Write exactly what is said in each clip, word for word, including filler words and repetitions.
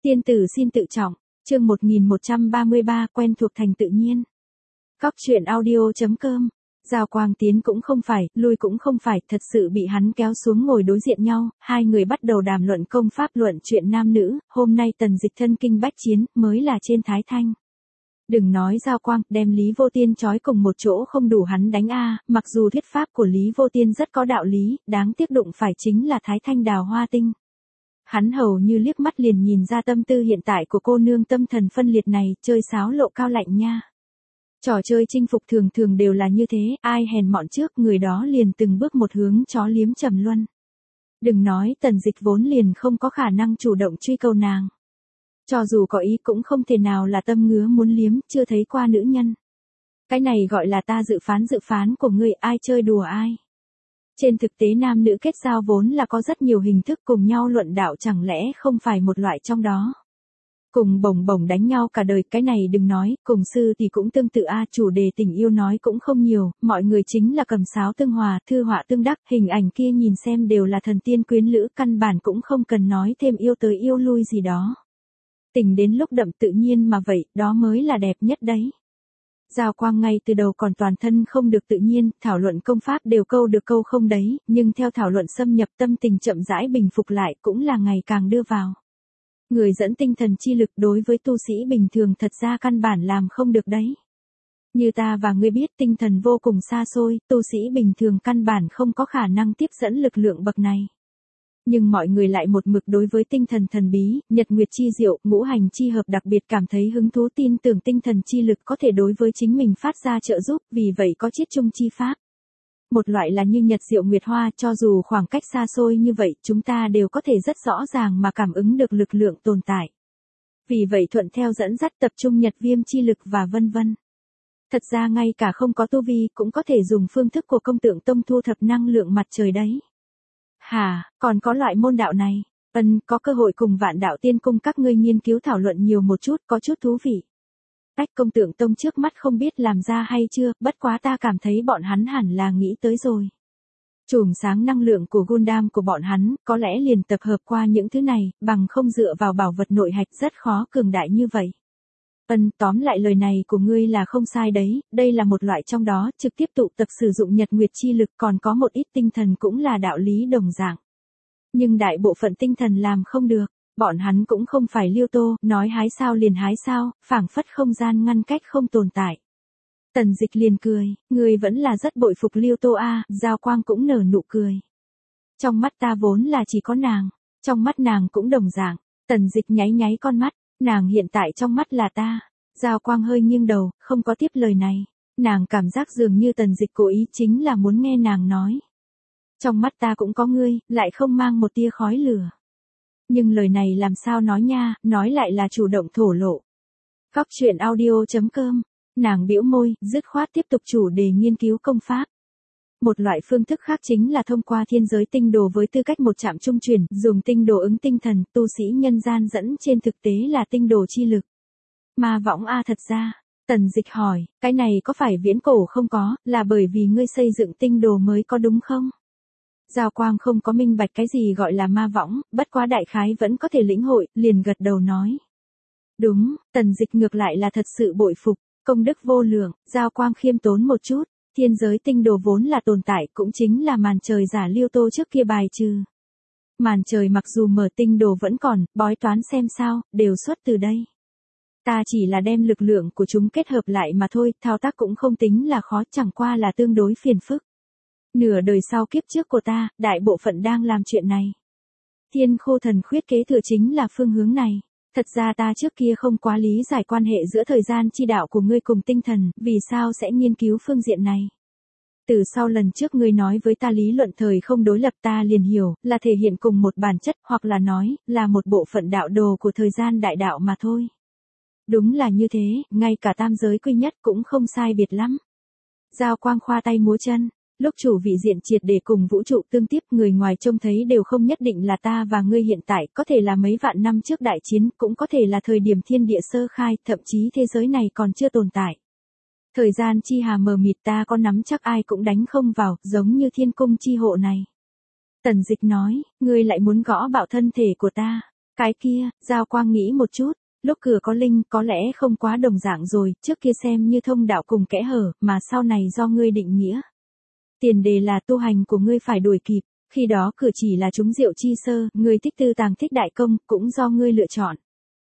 Tiên tử xin tự trọng, chương một nghìn một trăm ba mươi ba quen thuộc thành tự nhiên. Góc truyện audio chấm com. Giao Quang tiến cũng không phải, lui cũng không phải, thật sự bị hắn kéo xuống ngồi đối diện nhau, hai người bắt đầu đàm luận công pháp luận chuyện nam nữ, hôm nay Tần Dịch thân kinh bách chiến, mới là trên Thái Thanh. Đừng nói Giao Quang, đem Lý Vô Tiên trói cùng một chỗ không đủ hắn đánh a, mặc dù thuyết pháp của Lý Vô Tiên rất có đạo lý, đáng tiếc đụng phải chính là Thái Thanh Đào Hoa Tinh. Hắn hầu như liếc mắt liền nhìn ra tâm tư hiện tại của cô nương tâm thần phân liệt này, chơi sáo lộ cao lạnh nha. Trò chơi chinh phục thường thường đều là như thế, ai hèn mọn trước người đó liền từng bước một hướng chó liếm trầm luân. Đừng nói Tần Dịch vốn liền không có khả năng chủ động truy cầu nàng. Cho dù có ý cũng không thể nào là tâm ngứa muốn liếm, chưa thấy qua nữ nhân. Cái này gọi là ta dự phán dự phán của ngươi, ai chơi đùa ai. Trên thực tế nam nữ kết giao vốn là có rất nhiều hình thức, cùng nhau luận đạo chẳng lẽ không phải một loại trong đó. Cùng bổng bổng đánh nhau cả đời, cái này đừng nói, cùng sư thì cũng tương tự a, chủ đề tình yêu nói cũng không nhiều, mọi người chính là cầm sáo tương hòa, thư họa tương đắc, hình ảnh kia nhìn xem đều là thần tiên quyến lữ, căn bản cũng không cần nói thêm yêu tới yêu lui gì đó. Tình đến lúc đậm tự nhiên mà vậy, đó mới là đẹp nhất đấy. Giao Quang ngay từ đầu còn toàn thân không được tự nhiên, thảo luận công pháp đều câu được câu không đấy, nhưng theo thảo luận xâm nhập tâm tình chậm rãi bình phục lại cũng là ngày càng đưa vào. Người dẫn tinh thần chi lực đối với tu sĩ bình thường thật ra căn bản làm không được đấy. Như ta và ngươi biết tinh thần vô cùng xa xôi, tu sĩ bình thường căn bản không có khả năng tiếp dẫn lực lượng bậc này. Nhưng mọi người lại một mực đối với tinh thần thần bí, nhật nguyệt chi diệu, ngũ hành chi hợp đặc biệt cảm thấy hứng thú, tin tưởng tinh thần chi lực có thể đối với chính mình phát ra trợ giúp, vì vậy có chiết chung chi pháp. Một loại là như nhật diệu nguyệt hoa, cho dù khoảng cách xa xôi như vậy, chúng ta đều có thể rất rõ ràng mà cảm ứng được lực lượng tồn tại. Vì vậy thuận theo dẫn dắt tập trung nhật viêm chi lực và vân vân. Thật ra ngay cả không có tu vi cũng có thể dùng phương thức của công tượng tông thu thập năng lượng mặt trời đấy. Hả, còn có loại môn đạo này? Ân, có cơ hội cùng Vạn Đạo Tiên Cung các ngươi nghiên cứu thảo luận nhiều một chút, có chút thú vị. Cách công tượng tông trước mắt không biết làm ra hay chưa, bất quá ta cảm thấy bọn hắn hẳn là nghĩ tới rồi. Chùm sáng năng lượng của Gundam của bọn hắn, có lẽ liền tập hợp qua những thứ này, bằng không dựa vào bảo vật nội hạch rất khó cường đại như vậy. Ân, tóm lại lời này của ngươi là không sai đấy, đây là một loại trong đó, trực tiếp tụ tập sử dụng nhật nguyệt chi lực, còn có một ít tinh thần cũng là đạo lý đồng dạng. Nhưng đại bộ phận tinh thần làm không được, bọn hắn cũng không phải Liêu Tô, nói hái sao liền hái sao, phảng phất không gian ngăn cách không tồn tại. Tần Dịch liền cười, ngươi vẫn là rất bội phục Liêu Tô a, Giao Quang cũng nở nụ cười. Trong mắt ta vốn là chỉ có nàng, trong mắt nàng cũng đồng dạng. Tần Dịch nháy nháy con mắt. Nàng hiện tại trong mắt là ta. Giao Quang hơi nghiêng đầu, không có tiếp lời này. Nàng cảm giác dường như Tần Dịch cố ý chính là muốn nghe nàng nói. Trong mắt ta cũng có ngươi, lại không mang một tia khói lửa. Nhưng lời này làm sao nói nha, nói lại là chủ động thổ lộ. Góc truyện audio chấm com. Nàng bĩu môi, dứt khoát tiếp tục chủ đề nghiên cứu công pháp. Một loại phương thức khác chính là thông qua thiên giới tinh đồ với tư cách một trạm trung chuyển, dùng tinh đồ ứng tinh thần, tu sĩ nhân gian dẫn trên thực tế là tinh đồ chi lực. Ma võng a thật ra, Tần Dịch hỏi, cái này có phải viễn cổ không có, là bởi vì ngươi xây dựng tinh đồ mới có đúng không? Giao Quang không có minh bạch cái gì gọi là ma võng, bất quá đại khái vẫn có thể lĩnh hội, liền gật đầu nói. Đúng, Tần Dịch ngược lại là thật sự bội phục, công đức vô lượng, Giao Quang khiêm tốn một chút. Thiên giới tinh đồ vốn là tồn tại, cũng chính là màn trời giả Liêu Tô trước kia bài trừ. Màn trời mặc dù mở tinh đồ vẫn còn, bói toán xem sao, đều xuất từ đây. Ta chỉ là đem lực lượng của chúng kết hợp lại mà thôi, thao tác cũng không tính là khó, chẳng qua là tương đối phiền phức. Nửa đời sau kiếp trước của ta, đại bộ phận đang làm chuyện này. Thiên khô thần khuyết kế thừa chính là phương hướng này. Thật ra ta trước kia không quá lý giải quan hệ giữa thời gian chi đạo của ngươi cùng tinh thần, vì sao sẽ nghiên cứu phương diện này. Từ sau lần trước ngươi nói với ta lý luận thời không đối lập ta liền hiểu, là thể hiện cùng một bản chất, hoặc là nói, là một bộ phận đạo đồ của thời gian đại đạo mà thôi. Đúng là như thế, ngay cả tam giới quy nhất cũng không sai biệt lắm. Giao Quang khoa tay múa chân. Lúc chủ vị diện triệt để cùng vũ trụ tương tiếp, người ngoài trông thấy đều không nhất định là ta và ngươi hiện tại, có thể là mấy vạn năm trước đại chiến, cũng có thể là thời điểm thiên địa sơ khai, thậm chí thế giới này còn chưa tồn tại. Thời gian chi hà mờ mịt, ta có nắm chắc ai cũng đánh không vào, giống như thiên cung chi hộ này. Tần Dịch nói, ngươi lại muốn gõ bạo thân thể của ta. Cái kia, Giao Quang nghĩ một chút, lúc cửa có linh có lẽ không quá đồng dạng rồi, trước kia xem như thông đạo cùng kẽ hở, mà sau này do ngươi định nghĩa. Tiền đề là tu hành của ngươi phải đuổi kịp, khi đó cửa chỉ là chúng diệu chi sơ, ngươi thích tư tàng thích đại công, cũng do ngươi lựa chọn.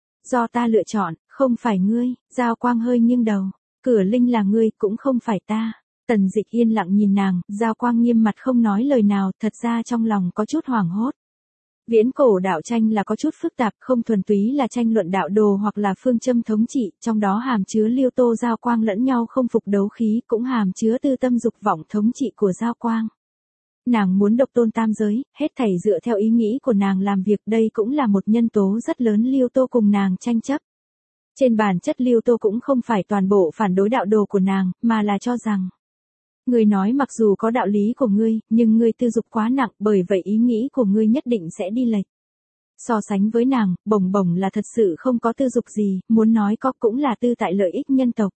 Do ta lựa chọn, không phải ngươi, Giao Quang hơi nghiêng đầu, cửa linh là ngươi, cũng không phải ta. Tần Dịch yên lặng nhìn nàng, Giao Quang nghiêm mặt không nói lời nào, thật ra trong lòng có chút hoảng hốt. Viễn cổ đạo tranh là có chút phức tạp, không thuần túy là tranh luận đạo đồ hoặc là phương châm thống trị, trong đó hàm chứa Liêu Tô Giao Quang lẫn nhau không phục đấu khí, cũng hàm chứa tư tâm dục vọng thống trị của Giao Quang. Nàng muốn độc tôn tam giới, hết thảy dựa theo ý nghĩ của nàng làm việc, đây cũng là một nhân tố rất lớn Liêu Tô cùng nàng tranh chấp. Trên bản chất Liêu Tô cũng không phải toàn bộ phản đối đạo đồ của nàng, mà là cho rằng ngươi nói mặc dù có đạo lý của ngươi, nhưng ngươi tư dục quá nặng, bởi vậy ý nghĩ của ngươi nhất định sẽ đi lệch. So sánh với nàng, Bồng Bồng là thật sự không có tư dục gì, muốn nói có cũng là tư tại lợi ích nhân tộc.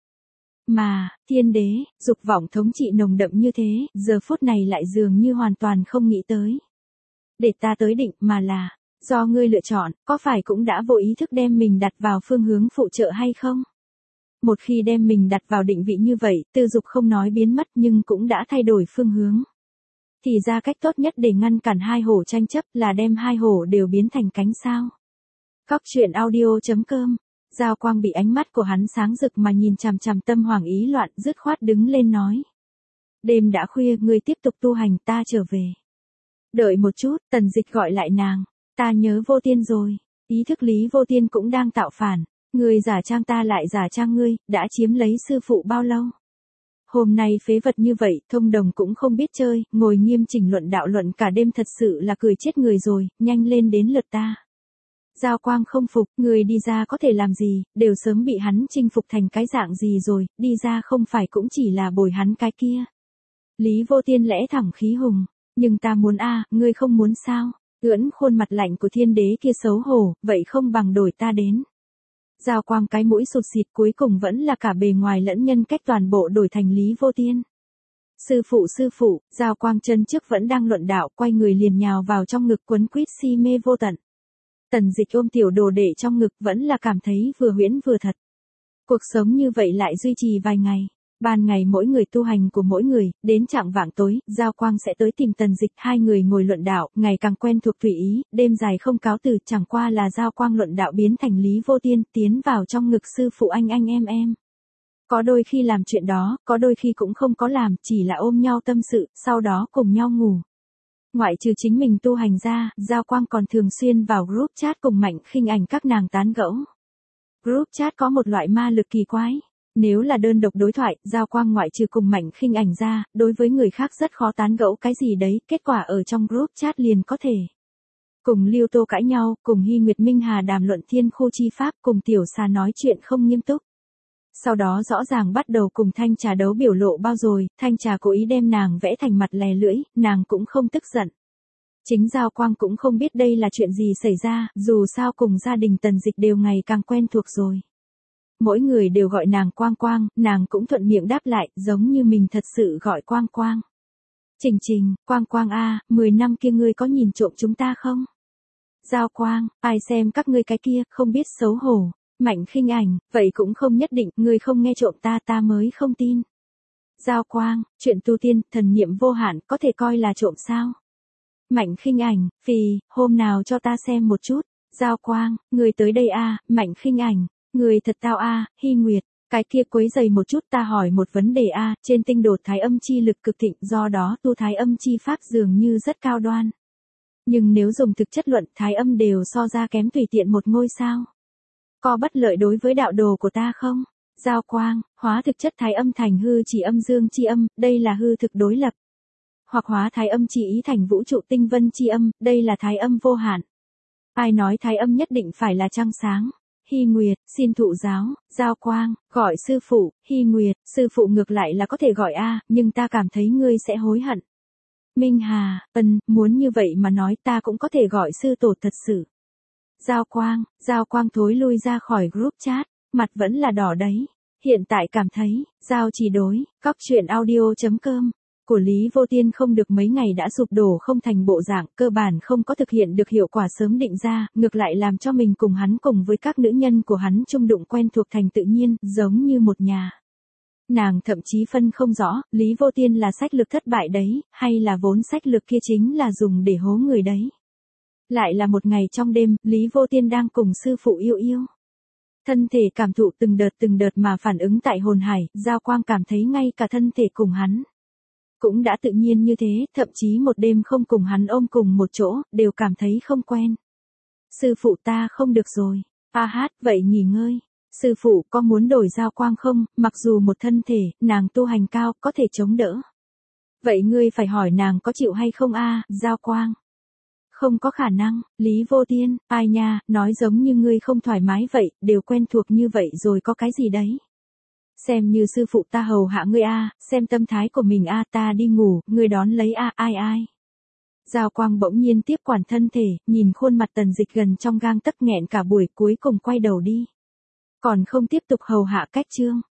Mà, thiên đế, dục vọng thống trị nồng đậm như thế, giờ phút này lại dường như hoàn toàn không nghĩ tới. Để ta tới định mà là, do ngươi lựa chọn, có phải cũng đã vô ý thức đem mình đặt vào phương hướng phụ trợ hay không? Một khi đem mình đặt vào định vị như vậy, tư dục không nói biến mất nhưng cũng đã thay đổi phương hướng. Thì ra cách tốt nhất để ngăn cản hai hổ tranh chấp là đem hai hổ đều biến thành cánh sao. Cóc truyện audio chấm com. Giao Quang bị ánh mắt của hắn sáng rực mà nhìn chằm chằm, tâm hoàng ý loạn, dứt khoát đứng lên nói. Đêm đã khuya, ngươi tiếp tục tu hành, ta trở về. Đợi một chút, Tần Dịch gọi lại nàng. Ta nhớ Vô Tiên rồi. Ý thức Lý Vô Tiên cũng đang tạo phản. Ngươi giả trang ta lại giả trang ngươi, đã chiếm lấy sư phụ bao lâu? Hôm nay phế vật như vậy, thông đồng cũng không biết chơi, ngồi nghiêm chỉnh luận đạo luận cả đêm thật sự là cười chết người rồi, nhanh lên đến lượt ta. Giao Quang không phục, người đi ra có thể làm gì, đều sớm bị hắn chinh phục thành cái dạng gì rồi, đi ra không phải cũng chỉ là bồi hắn cái kia. Lý Vô Tiên lẽ thẳng khí hùng, nhưng ta muốn a, à, ngươi không muốn sao? Ưỡn khuôn mặt lạnh của thiên đế kia xấu hổ, vậy không bằng đổi ta đến. Giao Quang cái mũi sụt xịt, cuối cùng vẫn là cả bề ngoài lẫn nhân cách toàn bộ đổi thành Lý Vô Tiên. Sư phụ sư phụ, Giao Quang chân trước vẫn đang luận đạo, quay người liền nhào vào trong ngực quấn quýt si mê vô tận. Tần Dịch ôm tiểu đồ đệ trong ngực vẫn là cảm thấy vừa huyễn vừa thật. Cuộc sống như vậy lại duy trì vài ngày. Ban ngày mỗi người tu hành của mỗi người, đến chạng vạng tối, Giao Quang sẽ tới tìm Tần Dịch, hai người ngồi luận đạo, ngày càng quen thuộc tùy ý, đêm dài không cáo từ, chẳng qua là Giao Quang luận đạo biến thành Lý Vô Tiên, tiến vào trong ngực sư phụ anh anh em em. Có đôi khi làm chuyện đó, có đôi khi cũng không có làm, chỉ là ôm nhau tâm sự, sau đó cùng nhau ngủ. Ngoại trừ chính mình tu hành ra, Giao Quang còn thường xuyên vào group chat cùng Mạnh Khinh Ảnh các nàng tán gẫu. Group chat có một loại ma lực kỳ quái. Nếu là đơn độc đối thoại, Giao Quang ngoại trừ cùng Mạnh Khinh Ảnh ra, đối với người khác rất khó tán gẫu cái gì đấy, kết quả ở trong group chat liền có thể. Cùng Liêu Tô cãi nhau, cùng Hy Nguyệt Minh Hà đàm luận thiên khu chi pháp, cùng Tiểu Xà nói chuyện không nghiêm túc. Sau đó rõ ràng bắt đầu cùng Thanh Trà đấu biểu lộ bao rồi, Thanh Trà cố ý đem nàng vẽ thành mặt lè lưỡi, nàng cũng không tức giận. Chính Giao Quang cũng không biết đây là chuyện gì xảy ra, dù sao cùng gia đình Tần Dịch đều ngày càng quen thuộc rồi. Mỗi người đều gọi nàng Quang Quang, nàng cũng thuận miệng đáp lại, giống như mình thật sự gọi Quang Quang. Trình Trình, Quang Quang a, mười năm kia ngươi có nhìn trộm chúng ta không? Giao Quang, ai xem các ngươi cái kia, không biết xấu hổ. Mạnh Khinh Ảnh, vậy cũng không nhất định, ngươi không nghe trộm ta ta mới không tin. Giao Quang, chuyện tu tiên, thần niệm vô hạn, có thể coi là trộm sao? Mạnh Khinh Ảnh, phì, hôm nào cho ta xem một chút. Giao Quang, ngươi tới đây a, Mạnh Khinh Ảnh, ngươi thật tao a, Hy Nguyệt, cái kia quấy giày một chút, ta hỏi một vấn đề a, trên tinh đồ thái âm chi lực cực thịnh, do đó tu thái âm chi pháp dường như rất cao đoan. Nhưng nếu dùng thực chất luận, thái âm đều so ra kém tùy tiện một ngôi sao. Có bất lợi đối với đạo đồ của ta không? Giao Quang, hóa thực chất thái âm thành hư chỉ âm dương chi âm, đây là hư thực đối lập. Hoặc hóa thái âm chỉ ý thành vũ trụ tinh vân chi âm, đây là thái âm vô hạn. Ai nói thái âm nhất định phải là trăng sáng? Hy Nguyệt, xin thụ giáo. Giao Quang, gọi sư phụ. Hy Nguyệt, sư phụ ngược lại là có thể gọi a, nhưng ta cảm thấy ngươi sẽ hối hận. Minh Hà, ân, muốn như vậy mà nói ta cũng có thể gọi sư tổ thật sự. Giao Quang, Giao Quang thối lui ra khỏi group chat, mặt vẫn là đỏ đấy. Hiện tại cảm thấy, Giao chỉ đối, cóc truyện audio chấm com. của Lý Vô Tiên không được mấy ngày đã sụp đổ không thành bộ dạng, cơ bản không có thực hiện được hiệu quả sớm định ra, ngược lại làm cho mình cùng hắn cùng với các nữ nhân của hắn chung đụng quen thuộc thành tự nhiên, giống như một nhà. Nàng thậm chí phân không rõ, Lý Vô Tiên là sách lược thất bại đấy, hay là vốn sách lược kia chính là dùng để hố người đấy. Lại là một ngày trong đêm, Lý Vô Tiên đang cùng sư phụ yêu yêu. Thân thể cảm thụ từng đợt từng đợt mà phản ứng tại hồn hải, Giao Quang cảm thấy ngay cả thân thể cùng hắn cũng đã tự nhiên như thế, thậm chí một đêm không cùng hắn ôm cùng một chỗ, đều cảm thấy không quen. Sư phụ ta không được rồi. A hát, vậy nghỉ ngơi. Sư phụ có muốn đổi Giao Quang không, mặc dù một thân thể, nàng tu hành cao, có thể chống đỡ. Vậy ngươi phải hỏi nàng có chịu hay không a, Giao Quang. Không có khả năng, Lý Vô Tiên, ai nha, nói giống như ngươi không thoải mái vậy, đều quen thuộc như vậy rồi có cái gì đấy. Xem như sư phụ ta hầu hạ ngươi a, xem tâm thái của mình a, ta đi ngủ, ngươi đón lấy a, ai ai. Giao Quang bỗng nhiên tiếp quản thân thể, nhìn khuôn mặt Tần Dịch gần trong gang tấc nghẹn cả buổi, cuối cùng quay đầu đi. Còn không tiếp tục hầu hạ Cách Trương.